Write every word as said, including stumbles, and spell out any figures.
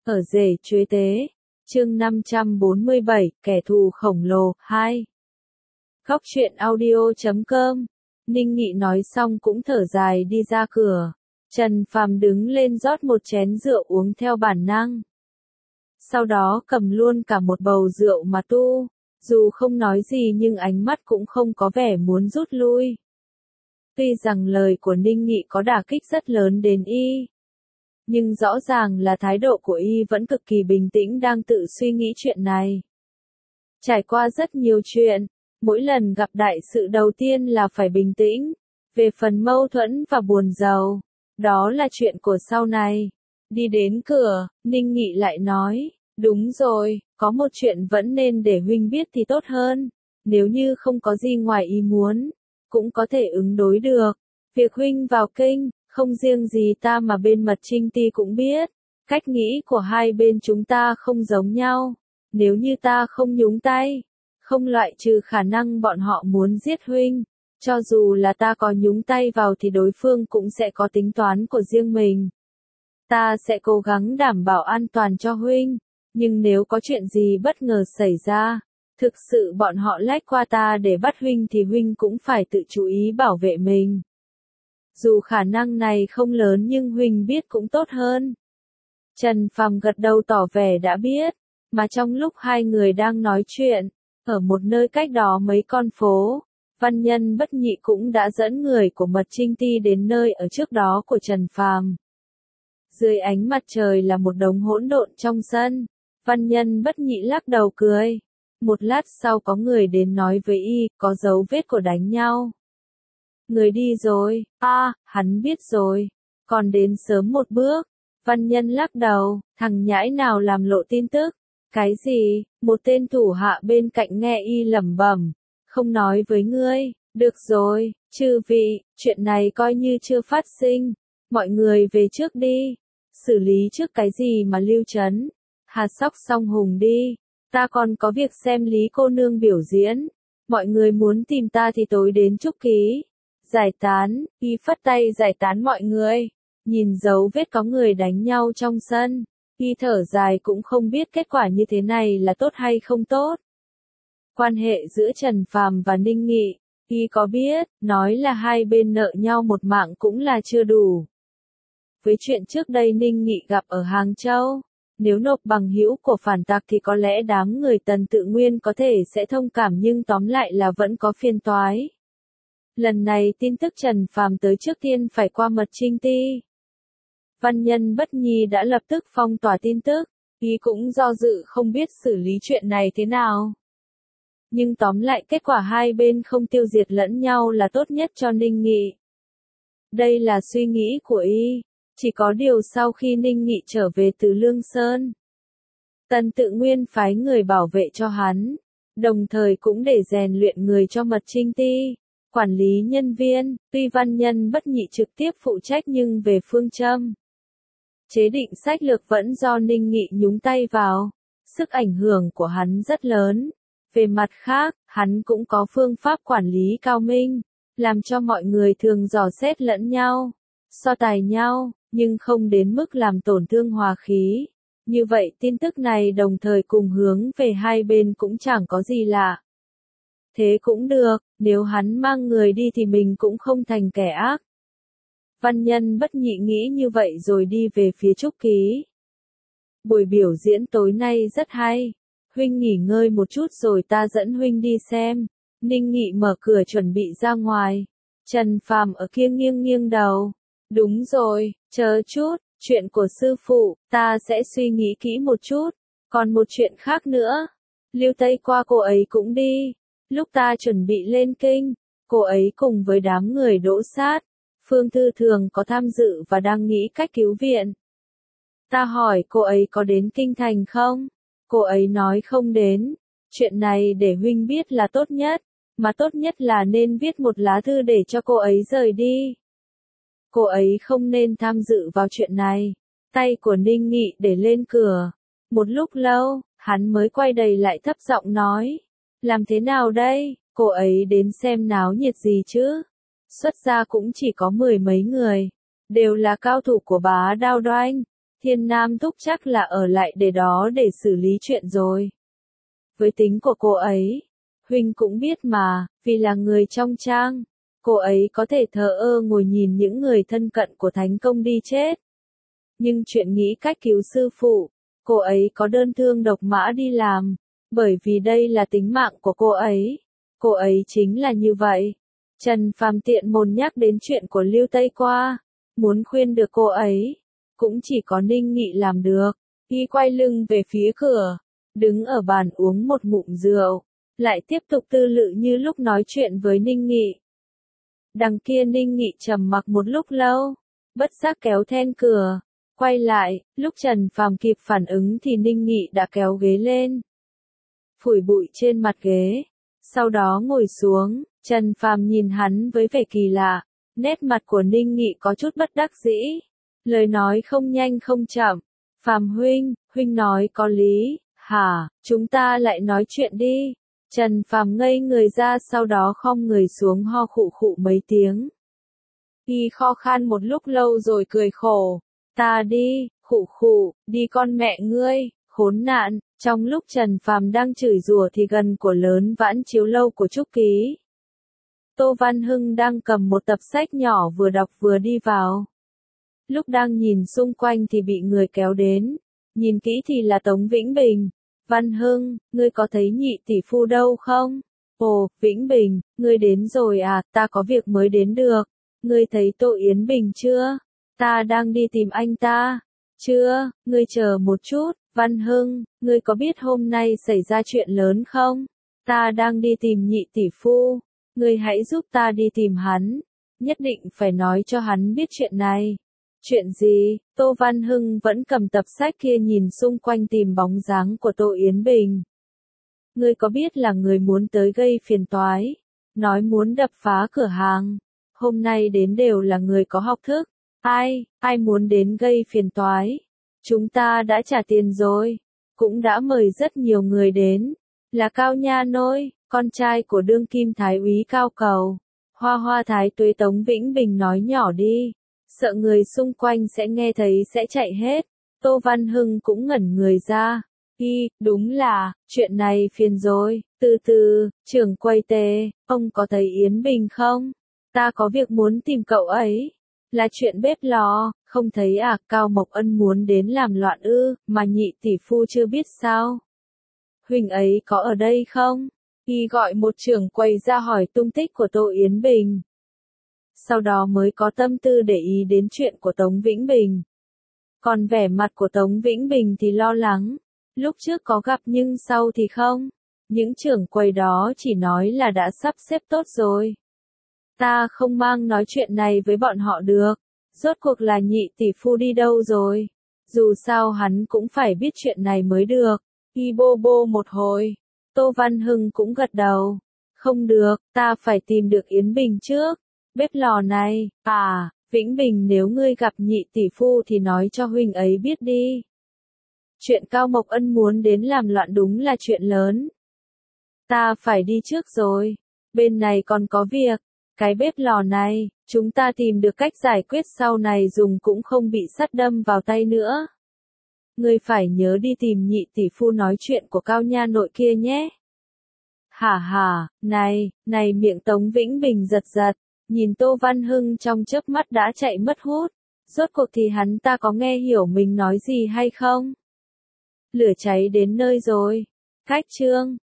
Ở rể chuế tế, chương năm trăm bốn mươi bảy, kẻ thù khổng lồ, hai. Góc truyện audio chấm com. Ninh Nghị nói xong cũng thở dài đi ra cửa. Trần Phàm đứng lên rót một chén rượu uống theo bản năng. Sau đó cầm luôn cả một bầu rượu mà tu. Dù không nói gì nhưng ánh mắt cũng không có vẻ muốn rút lui. Tuy rằng lời của Ninh Nghị có đả kích rất lớn đến y. Nhưng rõ ràng là thái độ của y vẫn cực kỳ bình tĩnh đang tự suy nghĩ chuyện này. Trải qua rất nhiều chuyện, mỗi lần gặp đại sự đầu tiên là phải bình tĩnh. Về phần mâu thuẫn và buồn rầu, đó là chuyện của sau này. Đi đến cửa, Ninh Nghị lại nói, đúng rồi, có một chuyện vẫn nên để huynh biết thì tốt hơn. Nếu như không có gì ngoài ý muốn, cũng có thể ứng đối được. Việc huynh vào kinh, không riêng gì ta mà bên Mật Trinh Ti cũng biết, cách nghĩ của hai bên chúng ta không giống nhau. Nếu như ta không nhúng tay, không loại trừ khả năng bọn họ muốn giết huynh. Cho dù là ta có nhúng tay vào thì đối phương cũng sẽ có tính toán của riêng mình. Ta sẽ cố gắng đảm bảo an toàn cho huynh, nhưng nếu có chuyện gì bất ngờ xảy ra, thực sự bọn họ lách qua ta để bắt huynh thì huynh cũng phải tự chú ý bảo vệ mình. Dù khả năng này không lớn nhưng huynh biết cũng tốt hơn. Trần Phàm gật đầu tỏ vẻ đã biết, mà trong lúc hai người đang nói chuyện, ở một nơi cách đó mấy con phố, Văn Nhân Bất Nhị cũng đã dẫn người của Mật Trinh Ti đến nơi ở trước đó của Trần Phàm. Dưới ánh mặt trời là một đống hỗn độn trong sân, Văn Nhân Bất Nhị lắc đầu cười. Một lát sau có người đến nói với y, có dấu vết của đánh nhau. Người đi rồi, a, à, hắn biết rồi, còn đến sớm một bước. Văn Nhân lắc đầu, thằng nhãi nào làm lộ tin tức. Cái gì? Một tên thủ hạ bên cạnh nghe y lẩm bẩm, không nói với ngươi. Được rồi, chư vị, chuyện này coi như chưa phát sinh. Mọi người về trước đi. Xử lý trước cái gì mà lưu trấn. Hà Sóc Song Hùng đi. Ta còn có việc xem Lý cô nương biểu diễn. Mọi người muốn tìm ta thì tối đến Trúc Ký. Giải tán, y phất tay giải tán mọi người. Nhìn dấu vết có người đánh nhau trong sân, y thở dài cũng không biết kết quả như thế này là tốt hay không tốt. Quan hệ giữa Trần Phàm và Ninh Nghị, y có biết, nói là hai bên nợ nhau một mạng cũng là chưa đủ. Với chuyện trước đây Ninh Nghị gặp ở Hàng Châu, nếu nộp bằng hữu của phản tặc thì có lẽ đám người Tần Tự Nguyên có thể sẽ thông cảm nhưng tóm lại là vẫn có phiền toái. Lần này tin tức Trần Phàm tới trước tiên phải qua Mật Trinh Ti. Văn Nhân Bất Nhị đã lập tức phong tỏa tin tức, y cũng do dự không biết xử lý chuyện này thế nào. Nhưng tóm lại kết quả hai bên không tiêu diệt lẫn nhau là tốt nhất cho Ninh Nghị. Đây là suy nghĩ của y, chỉ có điều sau khi Ninh Nghị trở về từ Lương Sơn, Tần Tự Nguyên phái người bảo vệ cho hắn, đồng thời cũng để rèn luyện người cho Mật Trinh Ti. Quản lý nhân viên, tuy Văn Nhân Bất Nhị trực tiếp phụ trách nhưng về phương châm chế định sách lược vẫn do Ninh Nghị nhúng tay vào, sức ảnh hưởng của hắn rất lớn. Về mặt khác, hắn cũng có phương pháp quản lý cao minh, làm cho mọi người thường dò xét lẫn nhau, so tài nhau, nhưng không đến mức làm tổn thương hòa khí. Như vậy tin tức này đồng thời cùng hướng về hai bên cũng chẳng có gì lạ. Thế cũng được, nếu hắn mang người đi thì mình cũng không thành kẻ ác. Văn Nhân Bất Nhị nghĩ như vậy rồi đi về phía Trúc Ký. Buổi biểu diễn tối nay rất hay. Huynh nghỉ ngơi một chút rồi ta dẫn huynh đi xem. Ninh Nghị mở cửa chuẩn bị ra ngoài. Trần Phàm ở kia nghiêng nghiêng đầu. Đúng rồi, chờ chút, chuyện của sư phụ, ta sẽ suy nghĩ kỹ một chút. Còn một chuyện khác nữa. Lưu Tây qua cô ấy cũng đi. Lúc ta chuẩn bị lên kinh, cô ấy cùng với đám người đỗ sát, Phương Thư Thường có tham dự và đang nghĩ cách cứu viện. Ta hỏi cô ấy có đến kinh thành không? Cô ấy nói không đến. Chuyện này để huynh biết là tốt nhất, mà tốt nhất là nên viết một lá thư để cho cô ấy rời đi. Cô ấy không nên tham dự vào chuyện này. Tay của Ninh Nghị để lên cửa. Một lúc lâu, hắn mới quay đầy lại thấp giọng nói. Làm thế nào đây, cô ấy đến xem náo nhiệt gì chứ? Xuất gia cũng chỉ có mười mấy người, đều là cao thủ của Bá Đao Đoanh. Thiên Nam Thúc chắc là ở lại để đó để xử lý chuyện rồi. Với tính của cô ấy, huynh cũng biết mà, vì là người trong trang, cô ấy có thể thờ ơ ngồi nhìn những người thân cận của Thánh Công đi chết. Nhưng chuyện nghĩ cách cứu sư phụ, cô ấy có đơn thương độc mã đi làm, bởi vì đây là tính mạng của cô ấy. Cô ấy chính là như vậy. Trần Phàm tiện mồn nhắc đến chuyện của Lưu Tây Qua, muốn khuyên được cô ấy, cũng chỉ có Ninh Nghị làm được. Y quay lưng về phía cửa, đứng ở bàn uống một ngụm rượu, lại tiếp tục tư lự như lúc nói chuyện với Ninh Nghị. Đằng kia Ninh Nghị trầm mặc một lúc lâu, bất giác kéo then cửa, quay lại, lúc Trần Phàm kịp phản ứng thì Ninh Nghị đã kéo ghế lên, phủi bụi trên mặt ghế, sau đó ngồi xuống. Trần Phàm nhìn hắn với vẻ kỳ lạ, nét mặt của Ninh Nghị có chút bất đắc dĩ, lời nói không nhanh không chậm. Phàm huynh, huynh nói có lý, hả, chúng ta lại nói chuyện đi. Trần Phàm ngây người ra, sau đó khom người xuống ho khụ khụ mấy tiếng. Y kho khan một lúc lâu rồi cười khổ, ta đi, khụ khụ, đi con mẹ ngươi, khốn nạn. Trong lúc Trần Phàm đang chửi rủa thì gần của lớn vãn chiếu lâu của Trúc Ký, Tô Văn Hưng đang cầm một tập sách nhỏ vừa đọc vừa đi vào. Lúc đang nhìn xung quanh thì bị người kéo đến, nhìn kỹ thì là Tống Vĩnh Bình. Văn Hưng, ngươi có thấy nhị tỷ phu đâu không? Ồ, Vĩnh Bình, ngươi đến rồi à, ta có việc mới đến được. Ngươi thấy Tô Yến Bình chưa? Ta đang đi tìm anh ta. Chưa, ngươi chờ một chút. Văn Hưng, ngươi có biết hôm nay xảy ra chuyện lớn không? Ta đang đi tìm nhị tỷ phu. Ngươi hãy giúp ta đi tìm hắn. Nhất định phải nói cho hắn biết chuyện này. Chuyện gì? Tô Văn Hưng vẫn cầm tập sách kia nhìn xung quanh tìm bóng dáng của Tô Yến Bình. Ngươi có biết là người muốn tới gây phiền toái, nói muốn đập phá cửa hàng. Hôm nay đến đều là người có học thức. Ai, ai muốn đến gây phiền toái? Chúng ta đã trả tiền rồi, cũng đã mời rất nhiều người đến. Là Cao Nha Nôi, con trai của đương kim thái úy Cao Cầu. Hoa Hoa Thái Tuế. Tống Vĩnh Bình nói nhỏ đi, sợ người xung quanh sẽ nghe thấy sẽ chạy hết. Tô Văn Hưng cũng ngẩn người ra. Y, đúng là, chuyện này phiền rồi. Từ từ, trưởng quầy Tề, ông có thấy Yến Bình không? Ta có việc muốn tìm cậu ấy. Là chuyện bếp lò, không thấy à? Cao Mộc Ân muốn đến làm loạn ư, mà nhị tỷ phu chưa biết sao? Huynh ấy có ở đây không? Y gọi một trưởng quầy ra hỏi tung tích của Tô Yến Bình. Sau đó mới có tâm tư để ý đến chuyện của Tống Vĩnh Bình. Còn vẻ mặt của Tống Vĩnh Bình thì lo lắng. Lúc trước có gặp nhưng sau thì không. Những trưởng quầy đó chỉ nói là đã sắp xếp tốt rồi. Ta không mang nói chuyện này với bọn họ được. Rốt cuộc là nhị tỷ phu đi đâu rồi? Dù sao hắn cũng phải biết chuyện này mới được. Y bô bô một hồi. Tô Văn Hưng cũng gật đầu. Không được, ta phải tìm được Yến Bình trước. Bếp lò này, à, Vĩnh Bình, nếu ngươi gặp nhị tỷ phu thì nói cho huynh ấy biết đi. Chuyện Cao Mộc Ân muốn đến làm loạn đúng là chuyện lớn. Ta phải đi trước rồi. Bên này còn có việc. Cái bếp lò này, chúng ta tìm được cách giải quyết sau này dùng cũng không bị sắt đâm vào tay nữa. Ngươi phải nhớ đi tìm nhị tỷ phu nói chuyện của Cao Nha Nội kia nhé. Hả hả, này, này miệng Tống Vĩnh Bình giật giật, nhìn Tô Văn Hưng trong chớp mắt đã chạy mất hút. Rốt cuộc thì hắn ta có nghe hiểu mình nói gì hay không? Lửa cháy đến nơi rồi. Cách chương